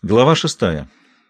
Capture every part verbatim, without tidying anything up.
Глава шестая.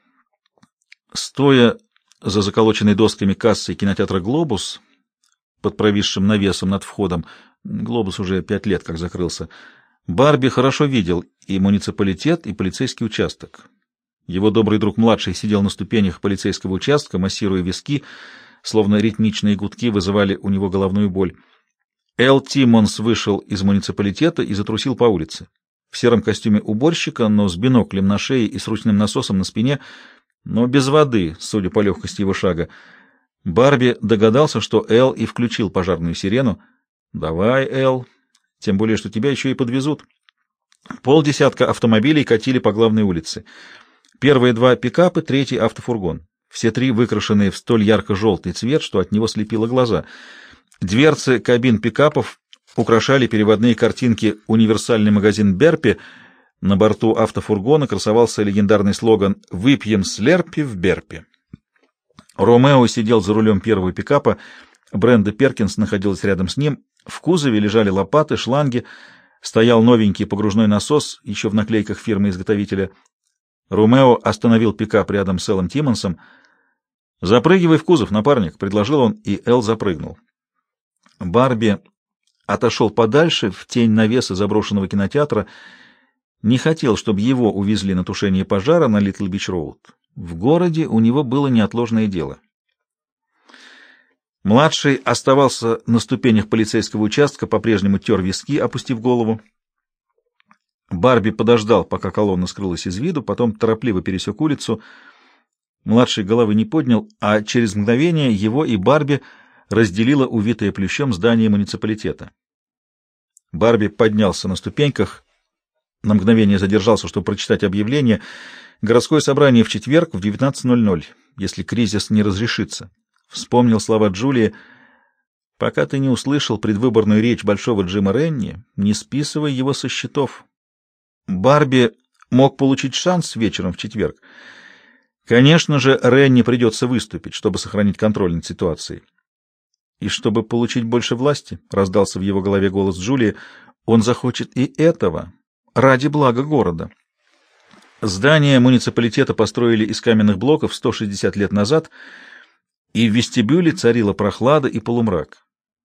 Стоя за заколоченной досками кассой кинотеатра «Глобус», под провисшим навесом над входом, «Глобус» уже пять лет как закрылся, Барби хорошо видел и муниципалитет, и полицейский участок. Его добрый друг младший сидел на ступенях полицейского участка, массируя виски, словно ритмичные гудки вызывали у него головную боль. Эл Тиммонс вышел из муниципалитета и затрусил по улице. В сером костюме уборщика, но с биноклем на шее и с ручным насосом на спине, но без воды, судя по легкости его шага. Барби догадался, что Эл и включил пожарную сирену. «Давай, Эл, тем более, что тебя еще и подвезут». Полдесятка автомобилей катили по главной улице. Первые два пикапы, третий автофургон. Все три выкрашенные в столь ярко-желтый цвет, что от него слепило глаза. Дверцы кабин пикапов украшали переводные картинки «Универсальный магазин Берпи». На борту автофургона красовался легендарный слоган «Выпьем слерпи в Берпи». Ромео сидел за рулем первого пикапа, Бренда Перкинс находилась рядом с ним, в кузове лежали лопаты, шланги, стоял новенький погружной насос, еще в наклейках фирмы-изготовителя. Ромео остановил пикап рядом с Эллом Тиммонсом. «Запрыгивай в кузов, напарник», — предложил он, и Эл запрыгнул. Барби отошел подальше, в тень навеса заброшенного кинотеатра, не хотел, чтобы его увезли на тушение пожара на Литл-Бич-Роуд. В городе у него было неотложное дело. Младший оставался на ступенях полицейского участка, по-прежнему тер виски, опустив голову. Барби подождал, пока колонна скрылась из виду, потом торопливо пересек улицу. Младший головы не поднял, а через мгновение его и Барби разделило увитое плющом здание муниципалитета. Барби поднялся на ступеньках, на мгновение задержался, чтобы прочитать объявление. Городское собрание в четверг в девятнадцать ноль ноль, если кризис не разрешится. Вспомнил слова Джулии: «Пока ты не услышал предвыборную речь большого Джима Ренни, не списывай его со счетов». Барби мог получить шанс вечером в четверг. Конечно же, Ренни придется выступить, чтобы сохранить контроль над ситуацией. И чтобы получить больше власти, — раздался в его голове голос Джулии, — он захочет и этого, ради блага города. Здание муниципалитета построили из каменных блоков сто шестьдесят лет назад, и в вестибюле царила прохлада и полумрак.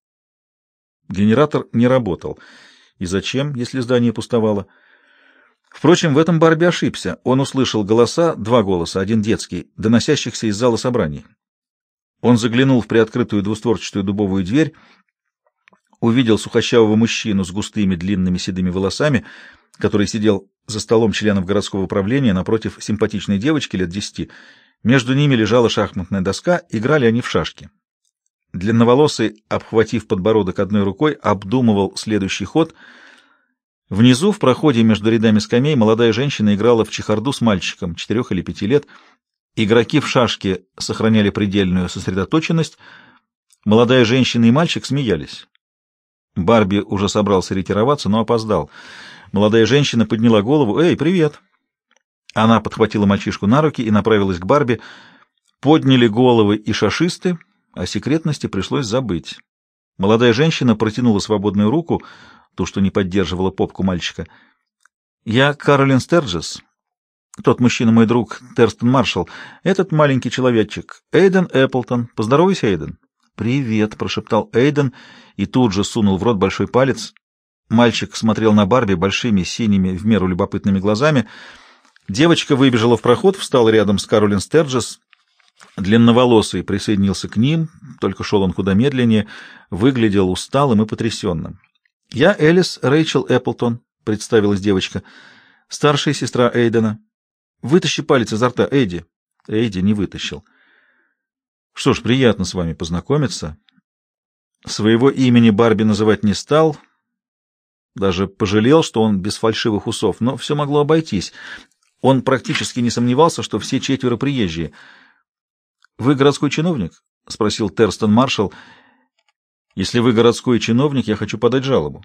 Генератор не работал. И зачем, если здание пустовало? Впрочем, в этом Барби ошибся. Он услышал голоса, два голоса, один детский, доносящихся из зала собраний. Он заглянул в приоткрытую двустворчатую дубовую дверь, увидел сухощавого мужчину с густыми длинными седыми волосами, который сидел за столом членов городского управления напротив симпатичной девочки лет десяти. Между ними лежала шахматная доска, играли они в шашки. Длинноволосый, обхватив подбородок одной рукой, обдумывал следующий ход. Внизу, в проходе между рядами скамей, молодая женщина играла в чехарду с мальчиком четырех или пяти лет. Игроки в шашки сохраняли предельную сосредоточенность. Молодая женщина и мальчик смеялись. Барби уже собрался ретироваться, но опоздал. Молодая женщина подняла голову. «Эй, привет!» Она подхватила мальчишку на руки и направилась к Барби. Подняли головы и шашисты, о секретности пришлось забыть. Молодая женщина протянула свободную руку, ту, что не поддерживала попку мальчика. «Я Каролин Стерджес. Тот мужчина мой друг, Терстон Маршалл. Этот маленький человечек, Эйден Эпплтон. Поздоровайся, Эйден». «Привет», — прошептал Эйден и тут же сунул в рот большой палец. Мальчик смотрел на Барби большими, синими, в меру любопытными глазами. Девочка выбежала в проход, встала рядом с Каролин Стерджес. Длинноволосый присоединился к ним, только шел он куда медленнее, выглядел усталым и потрясенным. «Я Элис Рэйчел Эпплтон», — представилась девочка, — «старшая сестра Эйдена». «Вытащи палец изо рта, Эйди». Эйди не вытащил. «Что ж, приятно с вами познакомиться». Своего имени Барби называть не стал, даже пожалел, что он без фальшивых усов, но все могло обойтись. Он практически не сомневался, что все четверо приезжие. «Вы городской чиновник?» — спросил Терстон Маршалл. «Если вы городской чиновник, я хочу подать жалобу».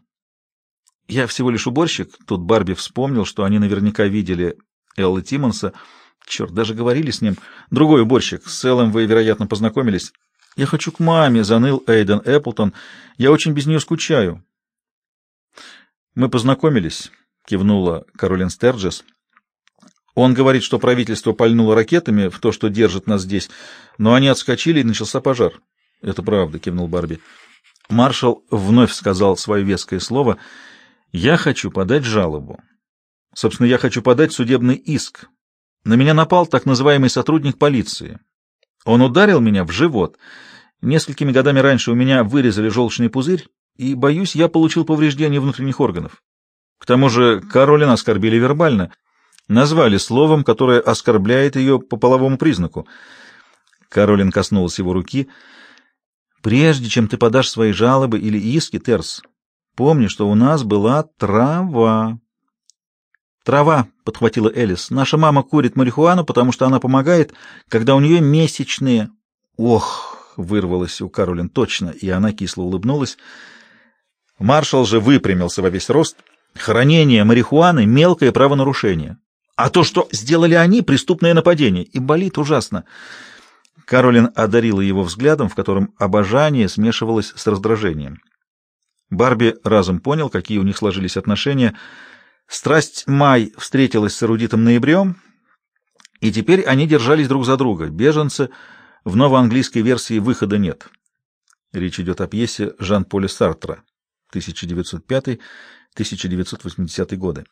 «Я всего лишь уборщик». Тут Барби вспомнил, что они наверняка видели Элла Тиммонса. Черт, даже говорили с ним. «Другой уборщик. С Эллом вы, вероятно, познакомились». «Я хочу к маме», — заныл Эйден Эпплтон. «Я очень без нее скучаю». «Мы познакомились», — кивнула Каролин Стерджес. Он говорит, что правительство пальнуло ракетами в то, что держит нас здесь, но они отскочили, и начался пожар. — Это правда, — кивнул Барби. Маршал вновь сказал свое веское слово. — Я хочу подать жалобу. Собственно, я хочу подать судебный иск. На меня напал так называемый сотрудник полиции. Он ударил меня в живот. Несколькими годами раньше у меня вырезали желчный пузырь, и, боюсь, я получил повреждение внутренних органов. К тому же Каролин оскорбили вербально. Назвали словом, которое оскорбляет ее по половому признаку. Каролин коснулась его руки. «Прежде чем ты подашь свои жалобы или иски, Терс, помни, что у нас была трава». «Трава», — подхватила Элис. «Наша мама курит марихуану, потому что она помогает, когда у нее месячные». «Ох!» — вырвалось у Каролин точно, и она кисло улыбнулась. Маршал же выпрямился во весь рост. «Хранение марихуаны — мелкое правонарушение. А то, что сделали они, — преступное нападение, и болит ужасно». Каролин одарила его взглядом, в котором обожание смешивалось с раздражением. Барби разом понял, какие у них сложились отношения. Страсть Май встретилась с эрудитом Ноябрем, и теперь они держались друг за друга. Беженцы, в новоанглийской версии «Выхода нет». Речь идет о пьесе Жан-Поля Сартра, тысяча девятьсот пятый — тысяча девятьсот восьмидесятый годы.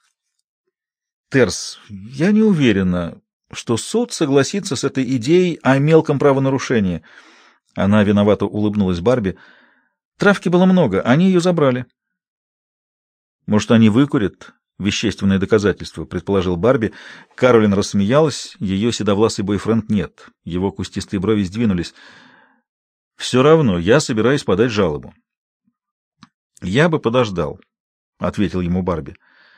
Терс, я не уверена, что суд согласится с этой идеей о мелком правонарушении. Она виновато улыбнулась Барби. Травки было много, они ее забрали. Может, они выкурят вещественное доказательство, предположил Барби. Каролин рассмеялась, ее седовласый бойфренд нет. Его кустистые брови сдвинулись. Все равно я собираюсь подать жалобу. Я бы подождал, ответил ему Барби.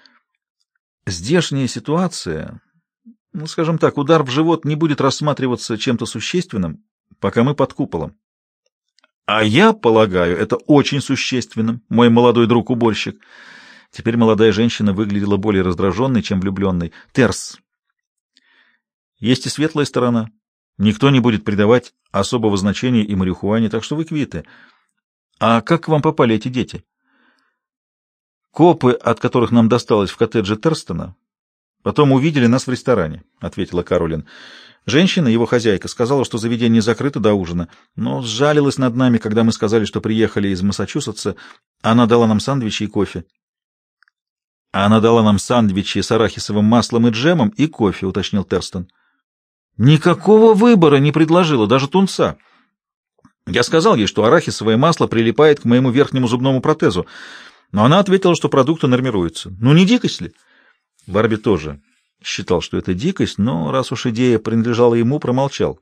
Здешняя ситуация, ну, скажем так, удар в живот не будет рассматриваться чем-то существенным, пока мы под куполом. А я полагаю, это очень существенным, мой молодой друг-уборщик. Теперь молодая женщина выглядела более раздраженной, чем влюбленной. Терс, есть и светлая сторона. Никто не будет придавать особого значения и марихуане, так что вы квиты. А как к вам попали эти дети? Копы, от которых нам досталось в коттедже Терстона, потом увидели нас в ресторане, — ответила Каролин. Женщина, его хозяйка, сказала, что заведение закрыто до ужина, но сжалилась над нами, когда мы сказали, что приехали из Массачусетса. Она дала нам сэндвичи и кофе. Она дала нам сэндвичи с арахисовым маслом и джемом и кофе, — уточнил Терстон. Никакого выбора не предложила, даже тунца. Я сказал ей, что арахисовое масло прилипает к моему верхнему зубному протезу, но она ответила, что продукты нормируются. Ну, не дикость ли? Барби тоже считал, что это дикость, но раз уж идея принадлежала ему, промолчал.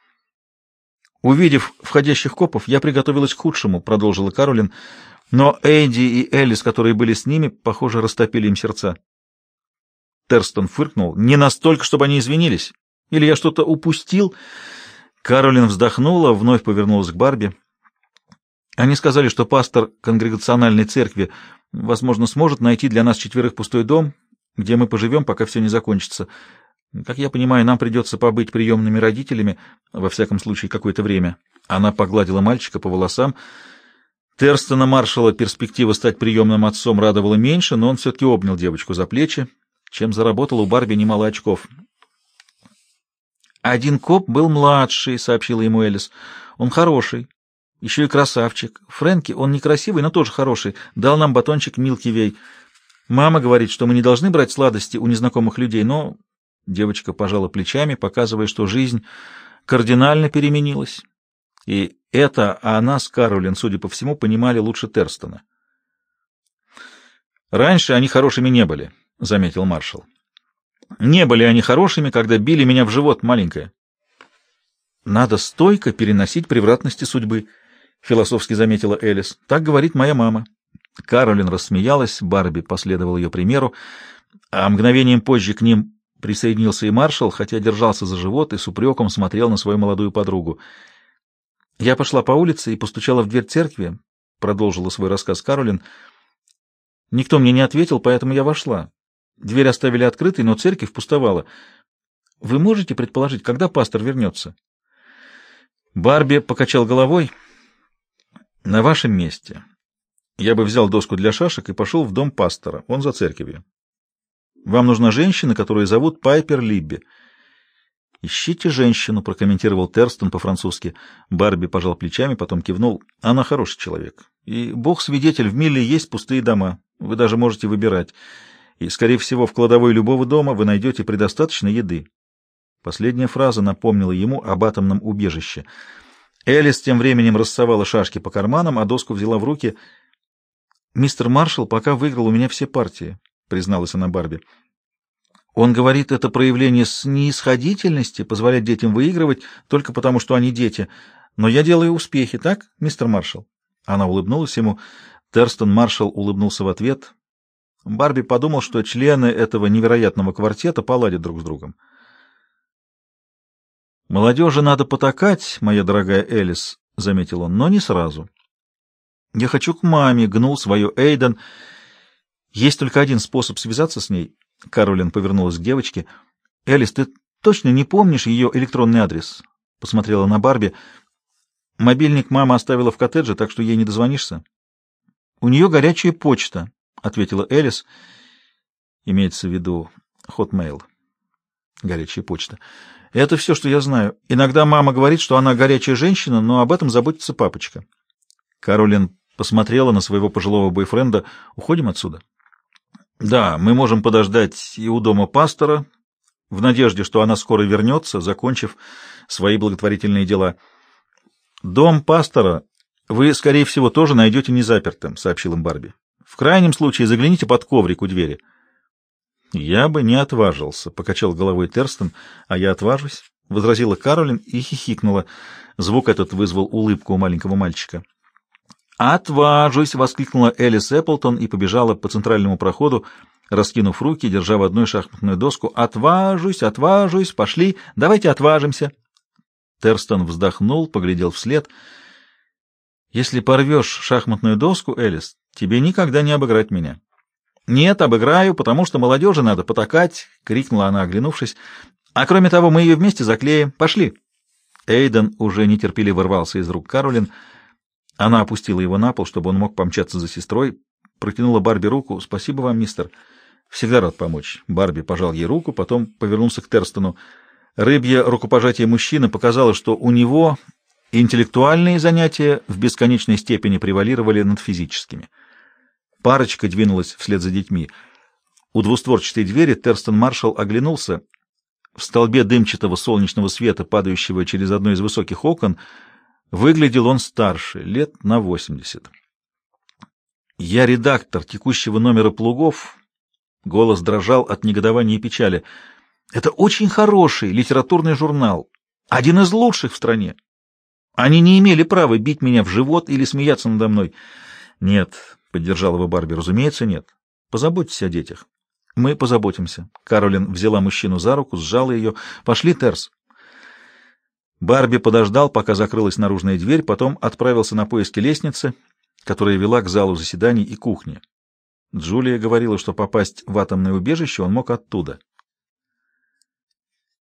Увидев входящих копов, я приготовилась к худшему, — продолжила Каролин, но Эдди и Элис, которые были с ними, похоже, растопили им сердца. Терстон фыркнул. Не настолько, чтобы они извинились. Или я что-то упустил? Каролин вздохнула, вновь повернулась к Барби. Они сказали, что пастор конгрегациональной церкви, возможно, сможет найти для нас четверых пустой дом, где мы поживем, пока все не закончится. Как я понимаю, нам придется побыть приемными родителями, во всяком случае, какое-то время. Она погладила мальчика по волосам. Терстона маршала перспектива стать приемным отцом радовала меньше, но он все-таки обнял девочку за плечи, чем заработал у Барби немало очков. «Один коп был младший», — сообщила ему Элис. «Он хороший. Еще и красавчик. Фрэнки, он некрасивый, но тоже хороший. Дал нам батончик Милки Вей. Мама говорит, что мы не должны брать сладости у незнакомых людей, но...» Девочка пожала плечами, показывая, что жизнь кардинально переменилась. И это она с Каролин, судя по всему, понимали лучше Терстона. «Раньше они хорошими не были», — заметил маршал. «Не были они хорошими, когда били меня в живот, маленькая». «Надо стойко переносить превратности судьбы», — философски заметила Элис. «Так говорит моя мама». Каролин рассмеялась, Барби последовал ее примеру, а мгновением позже к ним присоединился и маршал, хотя держался за живот и с упреком смотрел на свою молодую подругу. «Я пошла по улице и постучала в дверь церкви», — продолжила свой рассказ Каролин. «Никто мне не ответил, поэтому я вошла. Дверь оставили открытой, но церковь пустовала. Вы можете предположить, когда пастор вернется?» Барби покачал головой. «На вашем месте я бы взял доску для шашек и пошел в дом пастора. Он за церковью». Вам нужна женщина, которую зовут Пайпер Либби. «Ищите женщину», — прокомментировал Терстон по-французски. Барби пожал плечами, потом кивнул. «Она хороший человек. И бог-свидетель, в Милле есть пустые дома. Вы даже можете выбирать. И, скорее всего, в кладовой любого дома вы найдете предостаточно еды». Последняя фраза напомнила ему об атомном убежище. Элис тем временем рассовала шашки по карманам, а доску взяла в руки. «Мистер Маршалл пока выиграл у меня все партии», — призналась она Барби. «Он говорит, это проявление снисходительности, позволять детям выигрывать только потому, что они дети. Но я делаю успехи, так, мистер Маршалл?» Она улыбнулась ему. Терстон Маршалл улыбнулся в ответ. Барби подумал, что члены этого невероятного квартета поладят друг с другом. «Молодежи надо потакать, моя дорогая Элис», — заметил он, — «но не сразу». «Я хочу к маме», — гнул свое Эйден. «Есть только один способ связаться с ней». Каролин повернулась к девочке. «Элис, ты точно не помнишь ее электронный адрес?» Посмотрела на Барби. «Мобильник мама оставила в коттедже, так что ей не дозвонишься». «У нее горячая почта», — ответила Элис. Имеется в виду Hotmail. Горячая почта. «Это все, что я знаю. Иногда мама говорит, что она горячая женщина, но об этом заботится папочка». Каролин посмотрела на своего пожилого бойфренда. «Уходим отсюда?» «Да, мы можем подождать и у дома пастора, в надежде, что она скоро вернется, закончив свои благотворительные дела. Дом пастора вы, скорее всего, тоже найдете незапертым», — сообщил им Барби. «В крайнем случае загляните под коврик у двери». «Я бы не отважился», — покачал головой Терстон. «А я отважусь», — возразила Каролин и хихикнула. Звук этот вызвал улыбку у маленького мальчика. «Отважусь!» — воскликнула Элис Эпплтон и побежала по центральному проходу, раскинув руки, держа в одной шахматную доску. «Отважусь! Отважусь! Пошли! Давайте отважимся!» Терстон вздохнул, поглядел вслед. «Если порвешь шахматную доску, Элис, тебе никогда не обыграть меня». «Нет, обыграю, потому что молодежи надо потакать!» — крикнула она, оглянувшись. «А кроме того, мы ее вместе заклеим. Пошли!» Эйден уже нетерпеливо рвался из рук Каролин. Она опустила его на пол, чтобы он мог помчаться за сестрой, протянула Барби руку. «Спасибо вам, мистер. Всегда рад помочь». Барби пожал ей руку, потом повернулся к Терстону. Рыбье рукопожатие мужчины показало, что у него интеллектуальные занятия в бесконечной степени превалировали над физическими. Парочка двинулась вслед за детьми. У двустворчатой двери Терстон Маршалл оглянулся. В столбе дымчатого солнечного света, падающего через одно из высоких окон, выглядел он старше, лет на восемьдесят. «Я редактор текущего номера «Плугов». Голос дрожал от негодования и печали. «Это очень хороший литературный журнал, один из лучших в стране. Они не имели права бить меня в живот или смеяться надо мной». «Нет», — поддержал его Барби, — «разумеется, нет. Позаботьтесь о детях». «Мы позаботимся». Каролин взяла мужчину за руку, сжала ее. «Пошли, Терс». Барби подождал, пока закрылась наружная дверь, потом отправился на поиски лестницы, которая вела к залу заседаний и кухне. Джулия говорила, что попасть в атомное убежище он мог оттуда.